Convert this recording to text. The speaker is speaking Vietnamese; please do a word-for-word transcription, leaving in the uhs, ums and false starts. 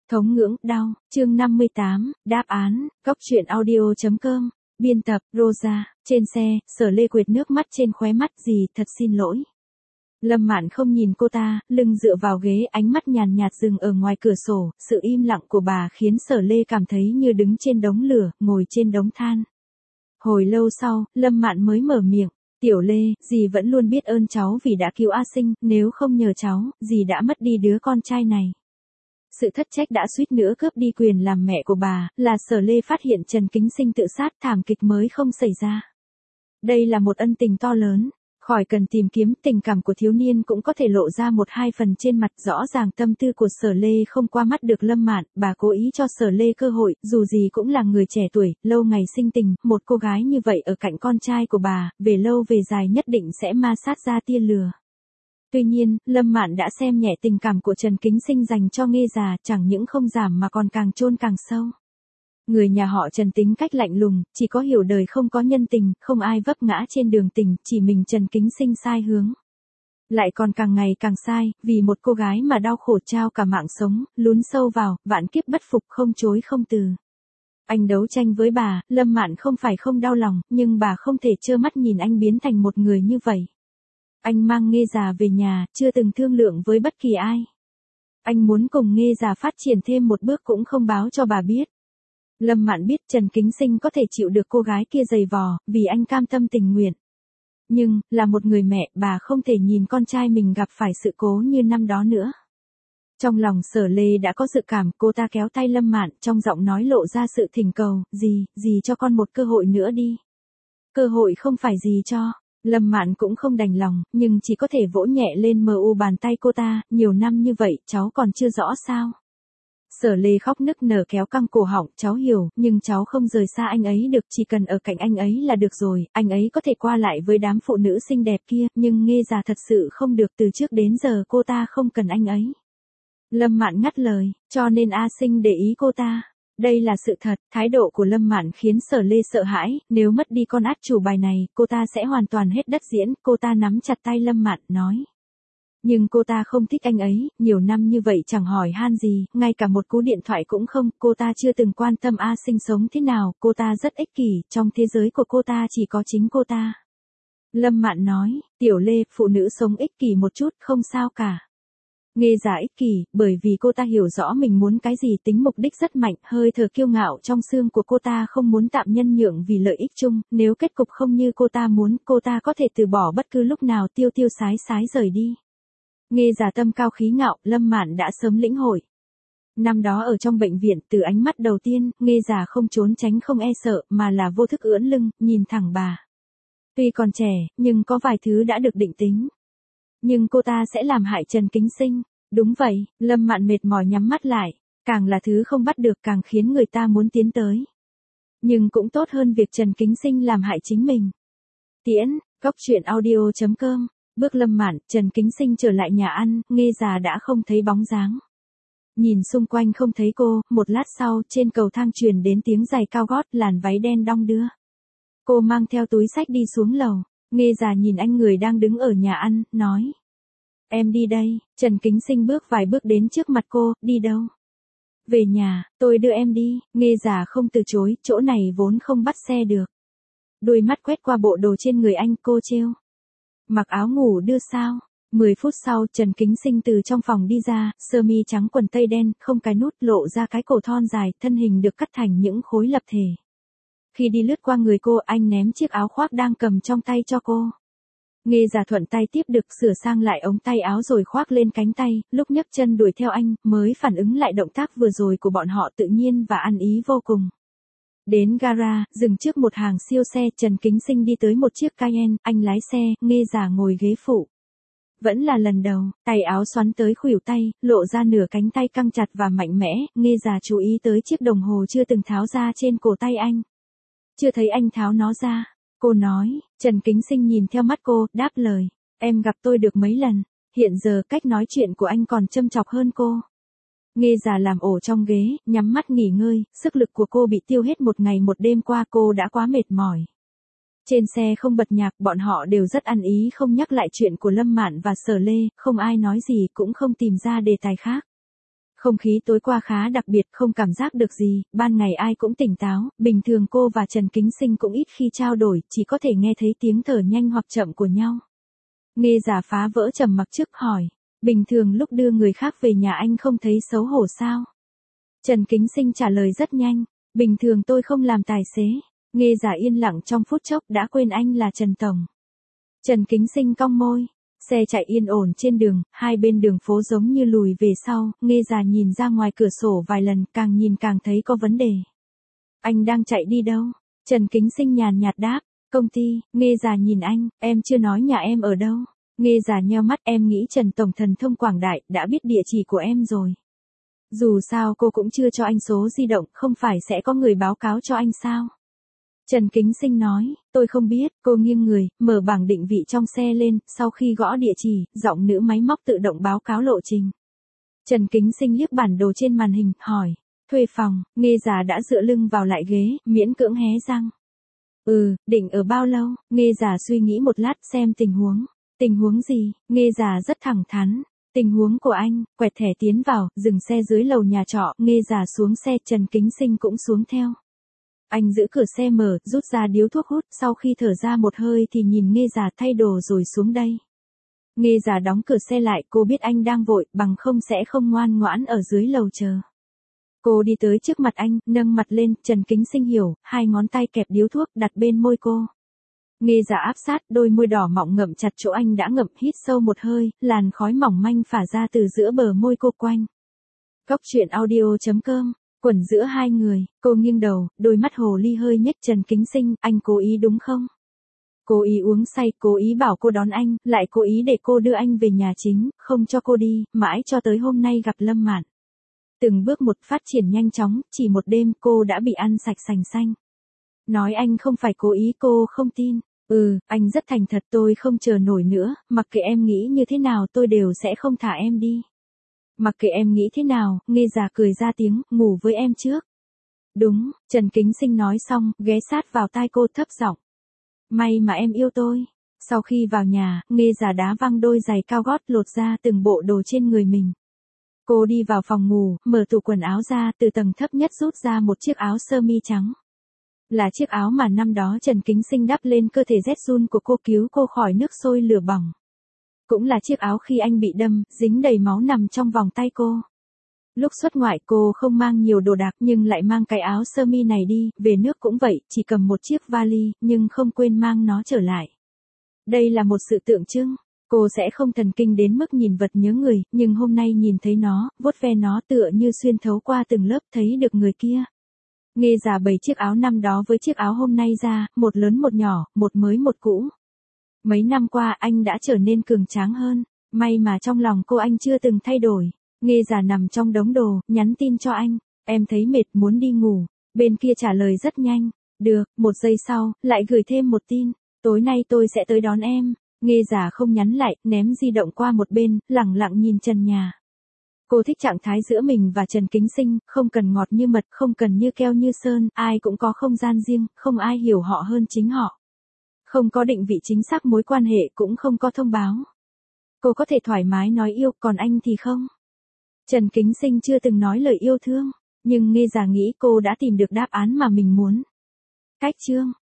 Thống ngưỡng, đau, chương năm mươi tám, đáp án, góc truyện audio.com, biên tập, Rosa, trên xe, Sở Lê quệt nước mắt trên khóe mắt, dì, thật xin lỗi. Lâm Mạn không nhìn cô ta, lưng dựa vào ghế, ánh mắt nhàn nhạt dừng ở ngoài cửa sổ, sự im lặng của bà khiến Sở Lê cảm thấy như đứng trên đống lửa, ngồi trên đống than. Hồi lâu sau, Lâm Mạn mới mở miệng, Tiểu Lê, dì vẫn luôn biết ơn cháu vì đã cứu A Sinh, nếu không nhờ cháu, dì đã mất đi đứa con trai này. Sự thất trách đã suýt nữa cướp đi quyền làm mẹ của bà, là Sở Lê phát hiện Trần Kính Sinh tự sát, thảm kịch mới không xảy ra. Đây là một ân tình to lớn, khỏi cần tìm kiếm, tình cảm của thiếu niên cũng có thể lộ ra một hai phần trên mặt. Rõ ràng tâm tư của Sở Lê không qua mắt được Lâm Mạn, bà cố ý cho Sở Lê cơ hội, dù gì cũng là người trẻ tuổi, lâu ngày sinh tình, một cô gái như vậy ở cạnh con trai của bà, về lâu về dài nhất định sẽ ma sát ra tia lửa. Tuy nhiên, Lâm Mạn đã xem nhẹ tình cảm của Trần Kính Sinh dành cho Nghê già, chẳng những không giảm mà còn càng chôn càng sâu. Người nhà họ Trần tính cách lạnh lùng, chỉ có hiểu đời không có nhân tình, không ai vấp ngã trên đường tình, chỉ mình Trần Kính Sinh sai hướng. Lại còn càng ngày càng sai, vì một cô gái mà đau khổ trao cả mạng sống, lún sâu vào, vạn kiếp bất phục, không chối không từ. Anh đấu tranh với bà, Lâm Mạn không phải không đau lòng, nhưng bà không thể trơ mắt nhìn anh biến thành một người như vậy. Anh mang Nghê già về nhà, chưa từng thương lượng với bất kỳ ai. Anh muốn cùng Nghê già phát triển thêm một bước cũng không báo cho bà biết. Lâm Mạn biết Trần Kính Sinh có thể chịu được cô gái kia giày vò, vì anh cam tâm tình nguyện. Nhưng, là một người mẹ, bà không thể nhìn con trai mình gặp phải sự cố như năm đó nữa. Trong lòng Sở Lê đã có dự cảm, cô ta kéo tay Lâm Mạn, trong giọng nói lộ ra sự thỉnh cầu, dì, dì cho con một cơ hội nữa đi. Cơ hội không phải dì cho. Lâm Mạn cũng không đành lòng, nhưng chỉ có thể vỗ nhẹ lên mờ u bàn tay cô ta, nhiều năm như vậy, cháu còn chưa rõ sao. Sở Lê khóc nức nở kéo căng cổ họng, cháu hiểu, nhưng cháu không rời xa anh ấy được, chỉ cần ở cạnh anh ấy là được rồi, anh ấy có thể qua lại với đám phụ nữ xinh đẹp kia, nhưng Nghê già thật sự không được, từ trước đến giờ cô ta không cần anh ấy. Lâm Mạn ngắt lời, cho nên A Sinh để ý cô ta. Đây là sự thật, thái độ của Lâm Mạn khiến Sở Lê sợ hãi, nếu mất đi con át chủ bài này, cô ta sẽ hoàn toàn hết đất diễn, cô ta nắm chặt tay Lâm Mạn, nói. Nhưng cô ta không thích anh ấy, nhiều năm như vậy chẳng hỏi han gì, ngay cả một cú điện thoại cũng không, cô ta chưa từng quan tâm A Sinh sống thế nào, cô ta rất ích kỷ, trong thế giới của cô ta chỉ có chính cô ta. Lâm Mạn nói, Tiểu Lê, phụ nữ sống ích kỷ một chút, không sao cả. Nghê già ích kỷ, bởi vì cô ta hiểu rõ mình muốn cái gì, tính mục đích rất mạnh, hơi thở kiêu ngạo trong xương của cô ta không muốn tạm nhân nhượng vì lợi ích chung, nếu kết cục không như cô ta muốn, cô ta có thể từ bỏ bất cứ lúc nào, tiêu tiêu sái sái rời đi. Nghê già tâm cao khí ngạo, Lâm Mạn đã sớm lĩnh hội. Năm đó ở trong bệnh viện, từ ánh mắt đầu tiên, Nghê già không trốn tránh không e sợ, mà là vô thức ưỡn lưng, nhìn thẳng bà. Tuy còn trẻ, nhưng có vài thứ đã được định tính. Nhưng cô ta sẽ làm hại Trần Kính Sinh. Đúng vậy, Lâm Mạn mệt mỏi nhắm mắt lại. Càng là thứ không bắt được càng khiến người ta muốn tiến tới. Nhưng cũng tốt hơn việc Trần Kính Sinh làm hại chính mình. Tiễn, góc truyện audio.com. Bước Lâm Mạn, Trần Kính Sinh trở lại nhà ăn, Nghê già đã không thấy bóng dáng. Nhìn xung quanh không thấy cô, một lát sau, trên cầu thang truyền đến tiếng giày cao gót, làn váy đen đong đưa. Cô mang theo túi xách đi xuống lầu. Nghê già nhìn anh người đang đứng ở nhà ăn, nói. Em đi đây. Trần Kính Sinh bước vài bước đến trước mặt cô, đi đâu? Về nhà, tôi đưa em đi. Nghê già không từ chối, chỗ này vốn không bắt xe được. Đôi mắt quét qua bộ đồ trên người anh, cô trêu. Mặc áo ngủ đưa sao? Mười phút sau, Trần Kính Sinh từ trong phòng đi ra, sơ mi trắng quần tây đen, không cái nút, lộ ra cái cổ thon dài, thân hình được cắt thành những khối lập thể. Khi đi lướt qua người cô, anh ném chiếc áo khoác đang cầm trong tay cho cô. Nghê già thuận tay tiếp được, sửa sang lại ống tay áo rồi khoác lên cánh tay, lúc nhấc chân đuổi theo anh, mới phản ứng lại động tác vừa rồi của bọn họ tự nhiên và ăn ý vô cùng. Đến gara, dừng trước một hàng siêu xe, Trần Kính Sinh đi tới một chiếc Cayenne, anh lái xe, Nghê già ngồi ghế phụ. Vẫn là lần đầu, tay áo xoắn tới khuỷu tay, lộ ra nửa cánh tay căng chặt và mạnh mẽ, Nghê già chú ý tới chiếc đồng hồ chưa từng tháo ra trên cổ tay anh. Chưa thấy anh tháo nó ra. Cô nói, Trần Kính Sinh nhìn theo mắt cô, đáp lời, em gặp tôi được mấy lần, hiện giờ cách nói chuyện của anh còn châm chọc hơn cô. Nghê già làm ổ trong ghế, nhắm mắt nghỉ ngơi, sức lực của cô bị tiêu hết một ngày một đêm qua, cô đã quá mệt mỏi. Trên xe không bật nhạc, bọn họ đều rất ăn ý không nhắc lại chuyện của Lâm Mạn và Sở Lê, không ai nói gì cũng không tìm ra đề tài khác. Không khí tối qua khá đặc biệt, không cảm giác được gì, ban ngày ai cũng tỉnh táo, bình thường cô và Trần Kính Sinh cũng ít khi trao đổi, chỉ có thể nghe thấy tiếng thở nhanh hoặc chậm của nhau. Nghe Giả phá vỡ trầm mặc trước hỏi, bình thường lúc đưa người khác về nhà anh không thấy xấu hổ sao? Trần Kính Sinh trả lời rất nhanh, bình thường tôi không làm tài xế. Nghe Giả yên lặng trong phút chốc đã quên anh là Trần Tổng. Trần Kính Sinh cong môi. Xe chạy yên ổn trên đường, hai bên đường phố giống như lùi về sau, Nghe Giả nhìn ra ngoài cửa sổ vài lần, càng nhìn càng thấy có vấn đề. Anh đang chạy đi đâu? Trần Kính Sinh nhàn nhạt đáp, công ty. Nghe Giả nhìn anh, em chưa nói nhà em ở đâu. Nghe Giả nheo mắt, em nghĩ Trần Tổng thần thông quảng đại, đã biết địa chỉ của em rồi. Dù sao cô cũng chưa cho anh số di động, không phải sẽ có người báo cáo cho anh sao? Trần Kính Sinh nói, tôi không biết, cô nghiêng người, mở bảng định vị trong xe lên, sau khi gõ địa chỉ, giọng nữ máy móc tự động báo cáo lộ trình. Trần Kính Sinh liếc bản đồ trên màn hình, hỏi, thuê phòng. Nghe Giả đã dựa lưng vào lại ghế, miễn cưỡng hé răng. Ừ, định ở bao lâu? Nghe Giả suy nghĩ một lát xem tình huống. Tình huống gì? Nghe Giả rất thẳng thắn. Tình huống của anh, quẹt thẻ tiến vào, dừng xe dưới lầu nhà trọ, Nghe Giả xuống xe, Trần Kính Sinh cũng xuống theo. Anh giữ cửa xe mở, rút ra điếu thuốc hút, sau khi thở ra một hơi thì nhìn Nghe Giả thay đồ rồi xuống đây. Nghe Giả đóng cửa xe lại, cô biết anh đang vội, bằng không sẽ không ngoan ngoãn ở dưới lầu chờ. Cô đi tới trước mặt anh, nâng mặt lên, Trần Kính Sinh hiểu, hai ngón tay kẹp điếu thuốc đặt bên môi cô. Nghe Giả áp sát, đôi môi đỏ mọng ngậm chặt chỗ anh đã ngậm, hít sâu một hơi, làn khói mỏng manh phả ra từ giữa bờ môi cô quanh. Cốc truyện audio chấm com, quẩn giữa hai người, cô nghiêng đầu, đôi mắt hồ ly hơi nhếch. Trần Kính Sinh, anh cố ý đúng không? Cố ý uống say, cố ý bảo cô đón anh, lại cố ý để cô đưa anh về nhà chính, không cho cô đi, mãi cho tới hôm nay gặp Lâm Mạn. Từng bước một phát triển nhanh chóng, chỉ một đêm cô đã bị ăn sạch sành xanh. Nói anh không phải cố ý, cô không tin. Ừ, anh rất thành thật, tôi không chờ nổi nữa, mặc kệ em nghĩ như thế nào tôi đều sẽ không thả em đi. Mặc kệ em nghĩ thế nào, Nghe Giả cười ra tiếng, ngủ với em trước. Đúng, Trần Kính Sinh nói xong, ghé sát vào tai cô thấp giọng. May mà em yêu tôi. Sau khi vào nhà, Nghe Giả đá văng đôi giày cao gót, lột ra từng bộ đồ trên người mình. Cô đi vào phòng ngủ, mở tủ quần áo ra, từ tầng thấp nhất rút ra một chiếc áo sơ mi trắng. Là chiếc áo mà năm đó Trần Kính Sinh đắp lên cơ thể rét run của cô, cứu cô khỏi nước sôi lửa bỏng. Cũng là chiếc áo khi anh bị đâm, dính đầy máu nằm trong vòng tay cô. Lúc xuất ngoại cô không mang nhiều đồ đạc nhưng lại mang cái áo sơ mi này đi, về nước cũng vậy, chỉ cầm một chiếc vali, nhưng không quên mang nó trở lại. Đây là một sự tượng trưng, cô sẽ không thần kinh đến mức nhìn vật nhớ người, nhưng hôm nay nhìn thấy nó, vuốt ve nó tựa như xuyên thấu qua từng lớp thấy được người kia. Nghe Giả bày chiếc áo năm đó với chiếc áo hôm nay ra, một lớn một nhỏ, một mới một cũ. Mấy năm qua anh đã trở nên cường tráng hơn, may mà trong lòng cô anh chưa từng thay đổi. Nghe Giả nằm trong đống đồ, nhắn tin cho anh, em thấy mệt muốn đi ngủ, bên kia trả lời rất nhanh, được, một giây sau, lại gửi thêm một tin, tối nay tôi sẽ tới đón em. Nghe Giả không nhắn lại, ném di động qua một bên, lẳng lặng nhìn trần nhà. Cô thích trạng thái giữa mình và Trần Kính Sinh, không cần ngọt như mật, không cần như keo như sơn, ai cũng có không gian riêng, không ai hiểu họ hơn chính họ. Không có định vị chính xác mối quan hệ, cũng không có thông báo. Cô có thể thoải mái nói yêu, còn anh thì không. Trần Kính Sinh chưa từng nói lời yêu thương, nhưng Nghe Giả nghĩ cô đã tìm được đáp án mà mình muốn. Cách chương